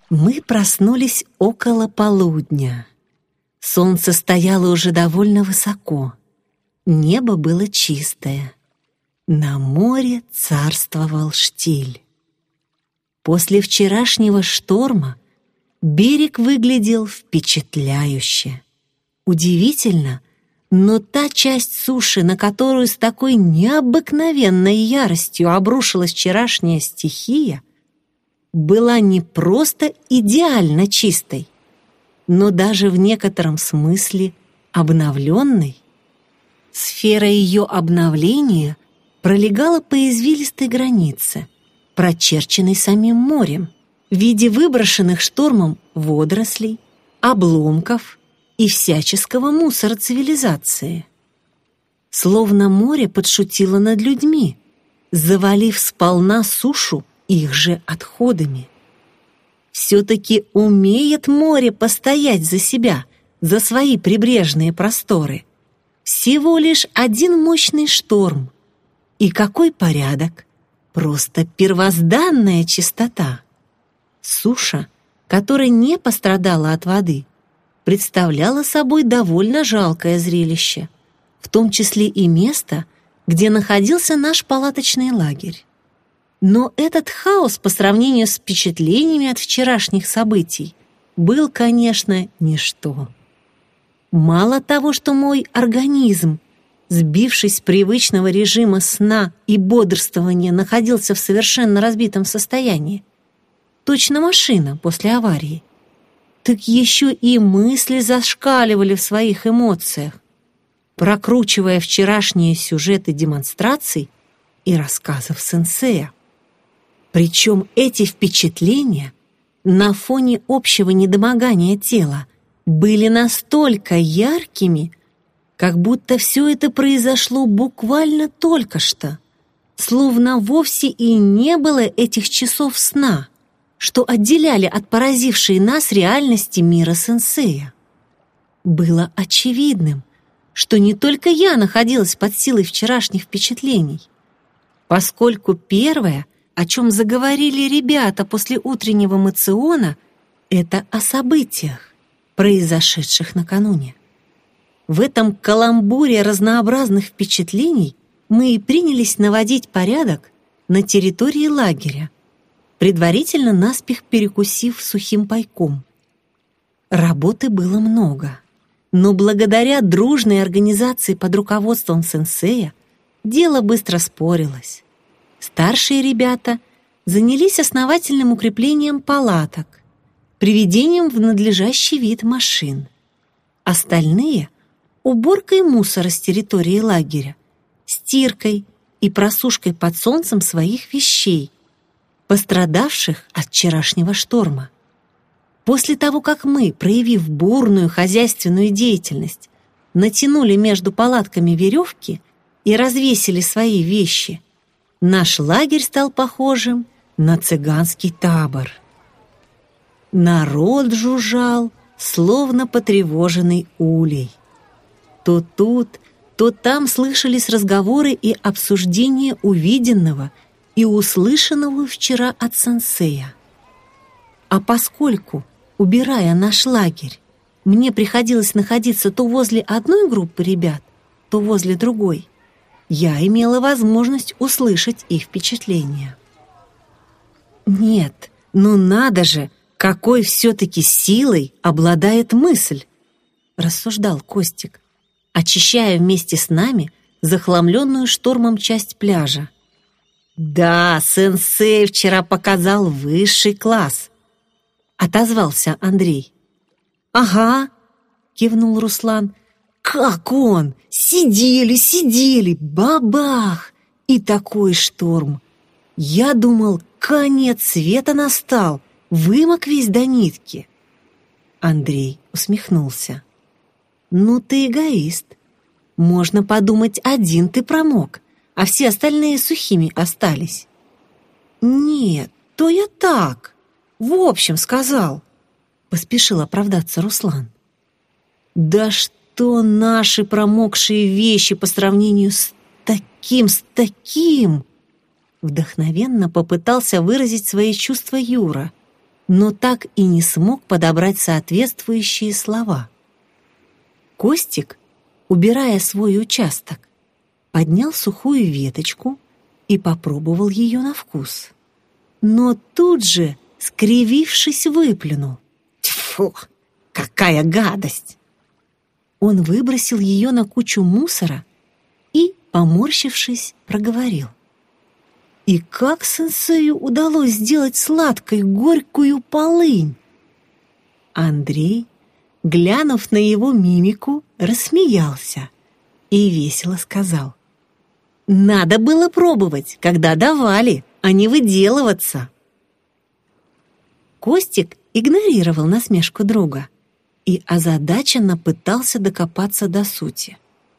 Мы проснулись около полудня. Солнце стояло уже довольно высоко. Небо было чистое. На море царствовал штиль. После вчерашнего шторма берег выглядел впечатляюще. Удивительно, но та часть суши, на которую с такой необыкновенной яростью обрушилась вчерашняя стихия, была не просто идеально чистой, но даже в некотором смысле обновленной. Сфера ее обновления пролегала по извилистой границе, прочерченной самим морем, в виде выброшенных штормом водорослей, обломков и всяческого мусора цивилизации. Словно море подшутило над людьми, завалив сполна сушу их же отходами. Все-таки умеет море постоять за себя, за свои прибрежные просторы. Всего лишь один мощный шторм. И какой порядок! Просто первозданная чистота. Суша, которая не пострадала от воды, представляла собой довольно жалкое зрелище, в том числе и место, где находился наш палаточный лагерь. Но этот хаос по сравнению с впечатлениями от вчерашних событий был, конечно, ничто. Мало того, что мой организм, сбившись с привычного режима сна и бодрствования, находился в совершенно разбитом состоянии, точно машина после аварии, так еще и мысли зашкаливали в своих эмоциях, прокручивая вчерашние сюжеты демонстраций и рассказов сенсея. Причем эти впечатления на фоне общего недомогания тела были настолько яркими, как будто все это произошло буквально только что, словно вовсе и не было этих часов сна, что отделяли от поразившей нас реальности мира сенсея. Было очевидным, что не только я находилась под силой вчерашних впечатлений, поскольку первое, о чем заговорили ребята после утреннего моциона, это о событиях, произошедших накануне. В этом каламбуре разнообразных впечатлений мы и принялись наводить порядок на территории лагеря, предварительно наспех перекусив сухим пайком. Работы было много, но благодаря дружной организации под руководством сенсея дело быстро спорилось. Старшие ребята занялись основательным укреплением палаток, приведением в надлежащий вид машин. Остальные — уборкой мусора с территории лагеря, стиркой и просушкой под солнцем своих вещей, пострадавших от вчерашнего шторма. После того, как мы, проявив бурную хозяйственную деятельность, натянули между палатками веревки и развесили свои вещи, наш лагерь стал похожим на цыганский табор. Народ жужжал, словно потревоженный улей. То тут, то там слышались разговоры и обсуждения увиденного и услышанного вчера от сенсея. А поскольку, убирая наш лагерь, мне приходилось находиться то возле одной группы ребят, то возле другой, я имела возможность услышать их впечатления. Нет, ну надо же, какой все-таки силой обладает мысль, рассуждал Костик, очищая вместе с нами захламленную штормом часть пляжа. Да, сенсей вчера показал высший класс, отозвался Андрей. Ага, кивнул Руслан. Как он! Сидели, бабах! И такой шторм! Я думал, конец света настал, вымок весь до нитки. Андрей усмехнулся. Ну ты эгоист. Можно подумать, один ты промок, а все остальные сухими остались. Нет, то я так, в общем сказал, поспешил оправдаться Руслан. Да что наши промокшие вещи по сравнению с таким? Вдохновенно попытался выразить свои чувства Юра, но так и не смог подобрать соответствующие слова. Костик, убирая свой участок, поднял сухую веточку и попробовал ее на вкус. Но тут же, скривившись, выплюнул. «Тьфу, какая гадость!» Он выбросил ее на кучу мусора и, поморщившись, проговорил. «И как сенсею удалось сделать сладкой горькую полынь?» Андрей, глянув на его мимику, рассмеялся и весело сказал. «Надо было пробовать, когда давали, а не выделываться». Костик игнорировал насмешку друга и озадаченно пытался докопаться до сути.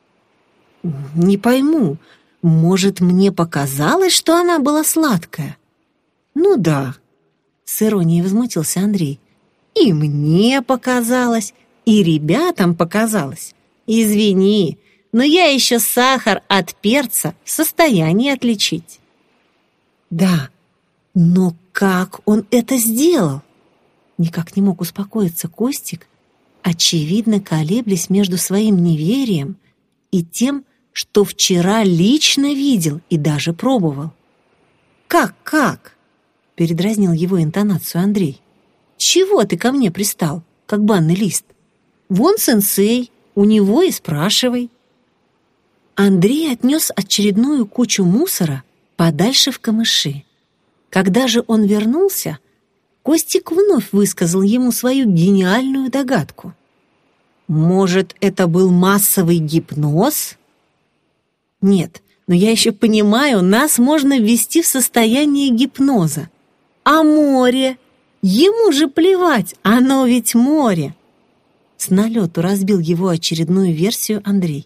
«Не пойму, может, мне показалось, что она была сладкая?» «Ну да», — с иронией возмутился Андрей. «И мне показалось, и ребятам показалось. Извини, но я еще сахар от перца в состоянии отличить». «Да, но как он это сделал?» Никак не мог успокоиться Костик, очевидно колеблясь между своим неверием и тем, что вчера лично видел и даже пробовал. «Как?» — передразнил его интонацию Андрей. «Чего ты ко мне пристал, как банный лист? Вон сенсей, у него и спрашивай». Андрей отнес очередную кучу мусора подальше в камыши. Когда же он вернулся, Костик вновь высказал ему свою гениальную догадку. «Может, это был массовый гипноз?» «Нет, но я еще понимаю, нас можно ввести в состояние гипноза. А море? Ему же плевать, оно ведь море!» С налету разбил его очередную версию Андрей.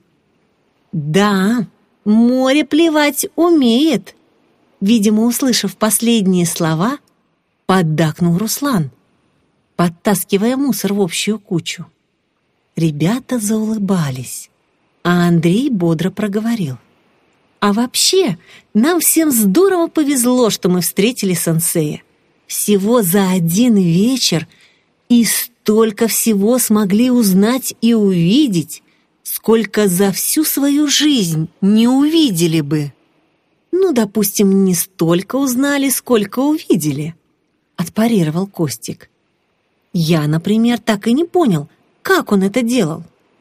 «Да, море плевать умеет!» Видимо, услышав последние слова, поддакнул Руслан, подтаскивая мусор в общую кучу. Ребята заулыбались, а Андрей бодро проговорил. «А вообще, нам всем здорово повезло, что мы встретили сенсея. Всего за один вечер и столько всего смогли узнать и увидеть, сколько за всю свою жизнь не увидели бы». «Ну, допустим, не столько узнали, сколько увидели», — отпарировал Костик. «Я, например, так и не понял, как он это делал».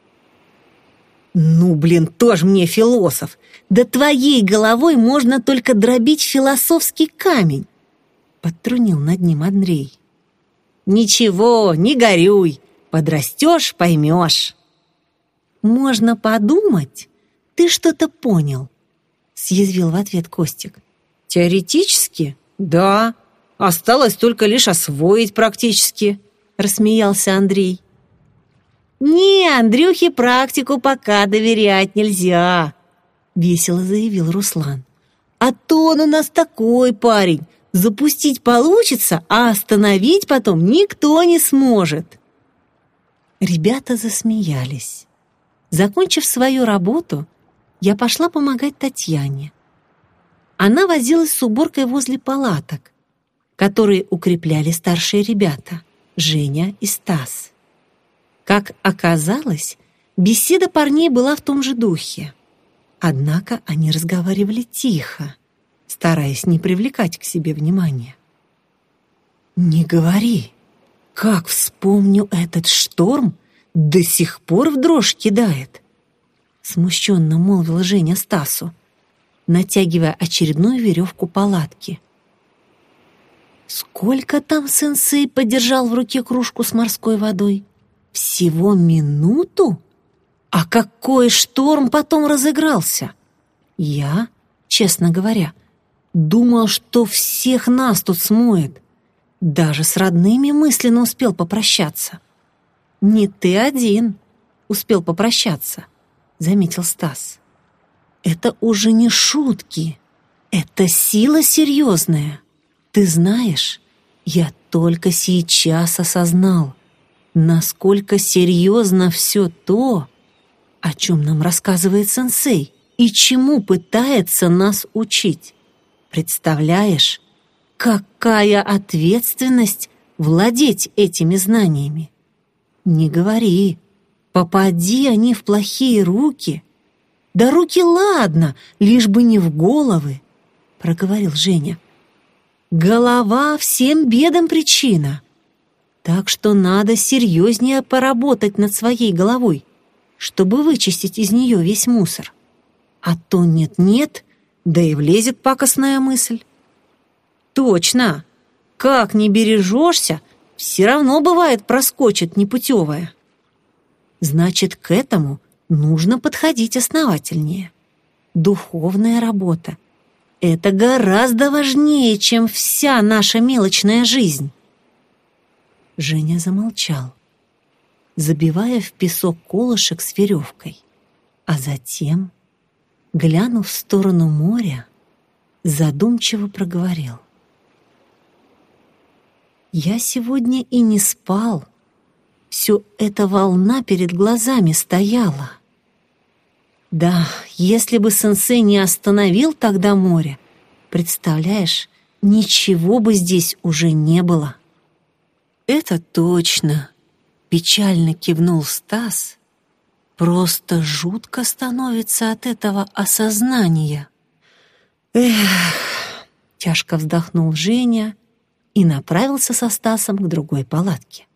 «Ну, блин, тоже мне философ. Да твоей головой можно только дробить философский камень», — подтрунил над ним Андрей. «Ничего, не горюй, подрастешь, поймешь». «Можно подумать, ты что-то понял», — съязвил в ответ Костик. «Теоретически, да. Осталось только лишь освоить практически», — рассмеялся Андрей. «Не, Андрюхе практику пока доверять нельзя», — весело заявил Руслан. «А то он у нас такой парень. Запустить получится, а остановить потом никто не сможет». Ребята засмеялись. Закончив свою работу, я пошла помогать Татьяне. Она возилась с уборкой возле палаток, которые укрепляли старшие ребята Женя и Стас. Как оказалось, беседа парней была в том же духе. Однако они разговаривали тихо, стараясь не привлекать к себе внимания. «Не говори, как вспомню этот шторм, до сих пор в дрожь кидает», смущенно молвила Женя Стасу, натягивая очередную веревку палатки. «Сколько там сенсей подержал в руке кружку с морской водой? Всего минуту? А какой шторм потом разыгрался? Я, честно говоря, думал, что всех нас тут смоет. Даже с родными мысленно успел попрощаться». «Не ты один успел попрощаться», — заметил Стас. «Это уже не шутки, это сила серьезная. Ты знаешь, я только сейчас осознал, насколько серьезно все то, о чем нам рассказывает сенсей и чему пытается нас учить. Представляешь, какая ответственность владеть этими знаниями. Не говори, попади они в плохие руки. Да руки ладно, лишь бы не в головы, проговорил Женя. Голова всем бедам причина. Так что надо серьезнее поработать над своей головой, чтобы вычистить из нее весь мусор. А то нет-нет, да и влезет пакостная мысль. Точно! Как не бережешься, все равно бывает проскочит непутевая. Значит, к этому нужно подходить основательнее. Духовная работа — это гораздо важнее, чем вся наша мелочная жизнь. Женя замолчал, забивая в песок колышек с веревкой, а затем, глянув в сторону моря, задумчиво проговорил. «Я сегодня и не спал. Все эта волна перед глазами стояла. Да, если бы сенсей не остановил тогда море, представляешь, ничего бы здесь уже не было». «Это точно», — печально кивнул Стас. «Просто жутко становится от этого осознания». «Эх», — тяжко вздохнул Женя и направился со Стасом к другой палатке.